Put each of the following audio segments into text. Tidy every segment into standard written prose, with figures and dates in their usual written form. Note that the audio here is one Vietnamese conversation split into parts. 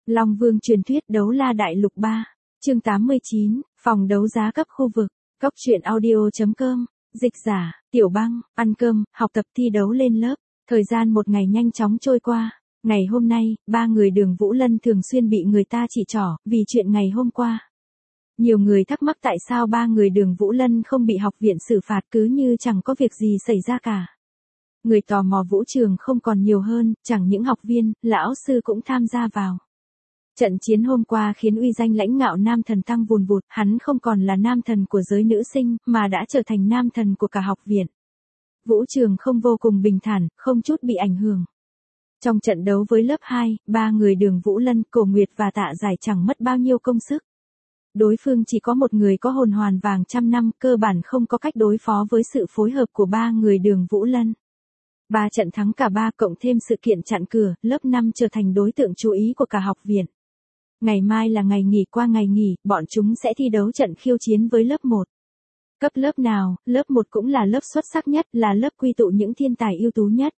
Long Vương truyền thuyết đấu la đại lục 3, chương 89, phòng đấu giá cấp khu vực, Cốc truyện audio.com, dịch giả, Tiểu Băng, ăn cơm, học tập thi đấu lên lớp, thời gian một ngày nhanh chóng trôi qua. Ngày hôm nay, ba người Đường Vũ Lân thường xuyên bị người ta chỉ trỏ, vì chuyện ngày hôm qua. Nhiều người thắc mắc tại sao ba người Đường Vũ Lân không bị học viện xử phạt cứ như chẳng có việc gì xảy ra cả. Người tò mò vũ trường không còn nhiều hơn, chẳng những học viên, lão sư cũng tham gia vào. Trận chiến hôm qua khiến uy danh lãnh ngạo nam thần tăng vùn vụt, hắn không còn là nam thần của giới nữ sinh, mà đã trở thành nam thần của cả học viện. Vũ trường không vô cùng bình thản, không chút bị ảnh hưởng. Trong trận đấu với lớp 2, ba người Đường Vũ Lân, Cổ Nguyệt và Tạ Giải chẳng mất bao nhiêu công sức. Đối phương chỉ có một người có hồn hoàn vàng trăm năm, cơ bản không có cách đối phó với sự phối hợp của ba người Đường Vũ Lân. 3 trận thắng cả 3 cộng thêm sự kiện chặn cửa, lớp 5 trở thành đối tượng chú ý của cả học viện. Ngày mai là ngày nghỉ, qua ngày nghỉ, bọn chúng sẽ thi đấu trận khiêu chiến với lớp 1. Cấp lớp nào, lớp 1 cũng là lớp xuất sắc nhất, là lớp quy tụ những thiên tài ưu tú nhất.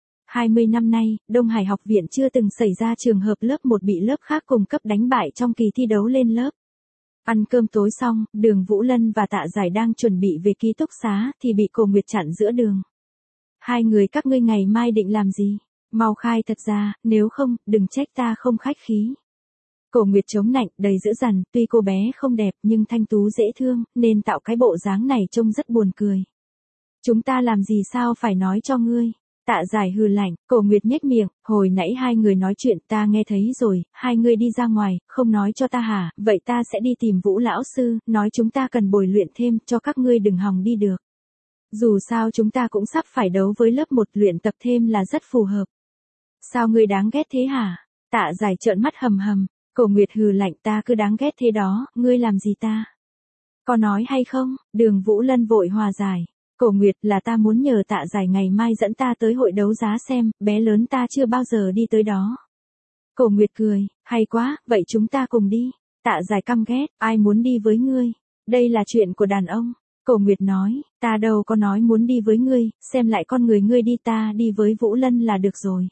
20 năm nay, Đông Hải học viện chưa từng xảy ra trường hợp lớp 1 bị lớp khác cùng cấp đánh bại trong kỳ thi đấu lên lớp. Ăn cơm tối xong, Đường Vũ Lân và Tạ Giải đang chuẩn bị về ký túc xá, thì bị Cổ Nguyệt chặn giữa đường. Hai người các ngươi ngày mai định làm gì? Mau khai thật ra, nếu không, đừng trách ta không khách khí. Cổ Nguyệt chống nạnh, đầy dữ dằn, tuy cô bé không đẹp nhưng thanh tú dễ thương, nên tạo cái bộ dáng này trông rất buồn cười. Chúng ta làm gì sao phải nói cho ngươi? Tạ Giải hừ lạnh, Cổ Nguyệt nhếch miệng, hồi nãy hai người nói chuyện ta nghe thấy rồi, hai người đi ra ngoài, không nói cho ta hả? Vậy ta sẽ đi tìm Vũ lão sư, nói chúng ta cần bồi luyện thêm, cho các ngươi đừng hòng đi được. Dù sao chúng ta cũng sắp phải đấu với lớp 1, luyện tập thêm là rất phù hợp. Sao ngươi đáng ghét thế hả? Tạ Giải trợn mắt hầm hầm, Cổ Nguyệt hừ lạnh, ta cứ đáng ghét thế đó, ngươi làm gì ta? Có nói hay không? Đường Vũ Lân vội hòa giải. Cổ Nguyệt, là ta muốn nhờ Tạ Giải ngày mai dẫn ta tới hội đấu giá xem, bé lớn ta chưa bao giờ đi tới đó. Cổ Nguyệt cười, hay quá, vậy chúng ta cùng đi. Tạ Giải căm ghét, ai muốn đi với ngươi? Đây là chuyện của đàn ông. Cổ Nguyệt nói, ta đâu có nói muốn đi với ngươi, xem lại con người ngươi đi, ta đi với Vũ Lân là được rồi.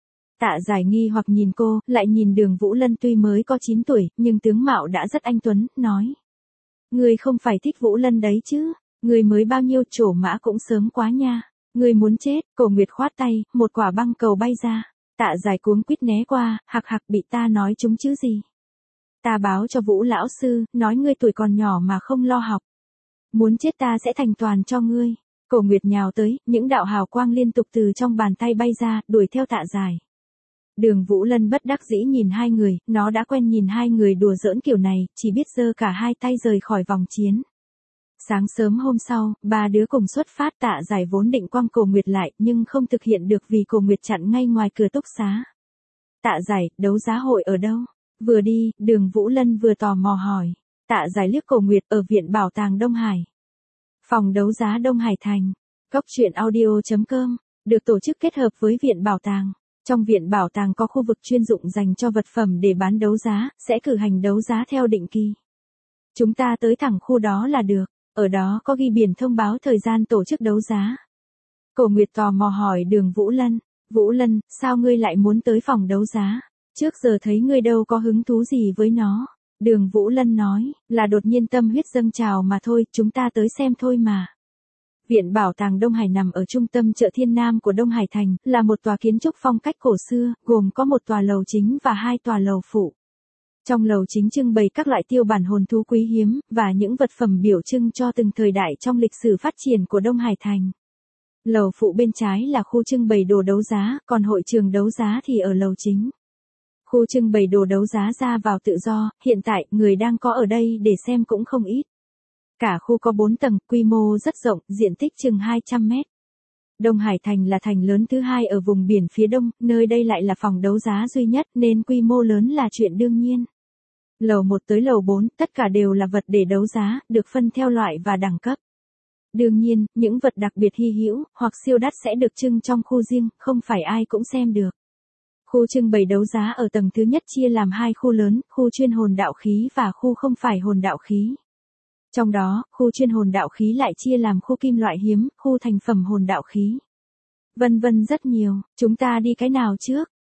Tạ Giải nghi hoặc nhìn cô, lại nhìn Đường Vũ Lân tuy mới có 9 tuổi, nhưng tướng mạo đã rất anh tuấn, nói. Ngươi không phải thích Vũ Lân đấy chứ, ngươi mới bao nhiêu, trổ mã cũng sớm quá nha. Ngươi muốn chết? Cổ Nguyệt khoát tay, một quả băng cầu bay ra. Tạ Giải cuống quýt né qua, hạc hạc, bị ta nói chúng chứ gì. Ta báo cho Vũ lão sư, nói ngươi tuổi còn nhỏ mà không lo học. Muốn chết ta sẽ thành toàn cho ngươi. Cổ Nguyệt nhào tới, những đạo hào quang liên tục từ trong bàn tay bay ra, đuổi theo Tạ Giải. Đường Vũ Lân bất đắc dĩ nhìn hai người, nó đã quen nhìn hai người đùa giỡn kiểu này, chỉ biết giơ cả hai tay rời khỏi vòng chiến. Sáng sớm hôm sau, ba đứa cùng xuất phát. Tạ Giải vốn định quăng Cổ Nguyệt lại, nhưng không thực hiện được vì Cổ Nguyệt chặn ngay ngoài cửa túc xá. Tạ Giải, đấu giá hội ở đâu? Vừa đi, Đường Vũ Lân vừa tò mò hỏi. Tạ Giải liếc Cổ Nguyệt, ở Viện Bảo tàng Đông Hải. Phòng đấu giá Đông Hải Thành. Cốc truyện audio.com, được tổ chức kết hợp với Viện Bảo tàng. Trong Viện Bảo tàng có khu vực chuyên dụng dành cho vật phẩm để bán đấu giá, sẽ cử hành đấu giá theo định kỳ. Chúng ta tới thẳng khu đó là được, ở đó có ghi biển thông báo thời gian tổ chức đấu giá. Cổ Nguyệt tò mò hỏi Đường Vũ Lân, Vũ Lân, sao ngươi lại muốn tới phòng đấu giá? Trước giờ thấy ngươi đâu có hứng thú gì với nó. Đường Vũ Lân nói, là đột nhiên tâm huyết dâng trào mà thôi, chúng ta tới xem thôi mà. Viện Bảo tàng Đông Hải nằm ở trung tâm chợ Thiên Nam của Đông Hải Thành, là một tòa kiến trúc phong cách cổ xưa, gồm có một tòa lầu chính và 2 tòa lầu phụ. Trong lầu chính trưng bày các loại tiêu bản hồn thú quý hiếm, và những vật phẩm biểu trưng cho từng thời đại trong lịch sử phát triển của Đông Hải Thành. Lầu phụ bên trái là khu trưng bày đồ đấu giá, còn hội trường đấu giá thì ở lầu chính. Khu trưng bày đồ đấu giá ra vào tự do, hiện tại, người đang có ở đây để xem cũng không ít. Cả khu có 4 tầng, quy mô rất rộng, diện tích chừng 200 mét. Đông Hải Thành là thành lớn thứ 2 ở vùng biển phía đông, nơi đây lại là phòng đấu giá duy nhất nên quy mô lớn là chuyện đương nhiên. Lầu 1 tới lầu 4, tất cả đều là vật để đấu giá, được phân theo loại và đẳng cấp. Đương nhiên, những vật đặc biệt hy hữu, hoặc siêu đắt sẽ được trưng trong khu riêng, không phải ai cũng xem được. Khu trưng bày đấu giá ở tầng thứ nhất chia làm 2 khu lớn, khu chuyên hồn đạo khí và khu không phải hồn đạo khí. Trong đó, khu chuyên hồn đạo khí lại chia làm khu kim loại hiếm, khu thành phẩm hồn đạo khí. Vân vân rất nhiều, chúng ta đi cái nào trước?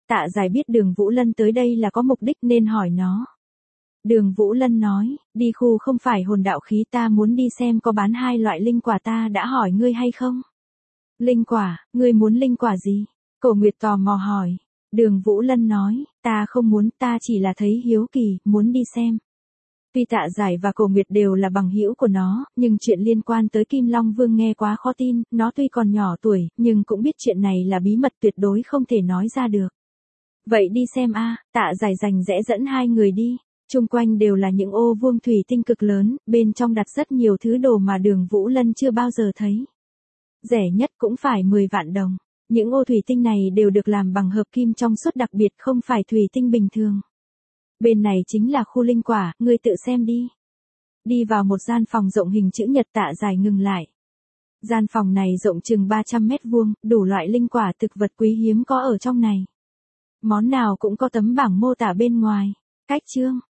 Tạ Giải biết Đường Vũ Lân tới đây là có mục đích nên hỏi nó. Đường Vũ Lân nói, đi khu không phải hồn đạo khí, ta muốn đi xem có bán hai loại linh quả, ta đã hỏi ngươi hay không? Linh quả, ngươi muốn linh quả gì? Cổ Nguyệt tò mò hỏi. Đường Vũ Lân nói, ta không muốn, ta chỉ là thấy hiếu kỳ, muốn đi xem. Tuy Tạ Giải và Cổ Nguyệt đều là bằng hữu của nó, nhưng chuyện liên quan tới Kim Long Vương nghe quá khó tin, nó tuy còn nhỏ tuổi, nhưng cũng biết chuyện này là bí mật tuyệt đối không thể nói ra được. Vậy đi xem a, Tạ Giải rành rẽ dẫn hai người đi. Chung quanh đều là những ô vuông thủy tinh cực lớn, bên trong đặt rất nhiều thứ đồ mà Đường Vũ Lân chưa bao giờ thấy. Rẻ nhất cũng phải 10 vạn đồng. Những ô thủy tinh này đều được làm bằng hợp kim trong suốt đặc biệt, không phải thủy tinh bình thường. Bên này chính là khu linh quả, ngươi tự xem đi. Đi vào một gian phòng rộng hình chữ nhật, Tạ Giải ngừng lại. Gian phòng này rộng chừng 300 mét vuông, đủ loại linh quả thực vật quý hiếm có ở trong này. Món nào cũng có tấm bảng mô tả bên ngoài. Cách chương,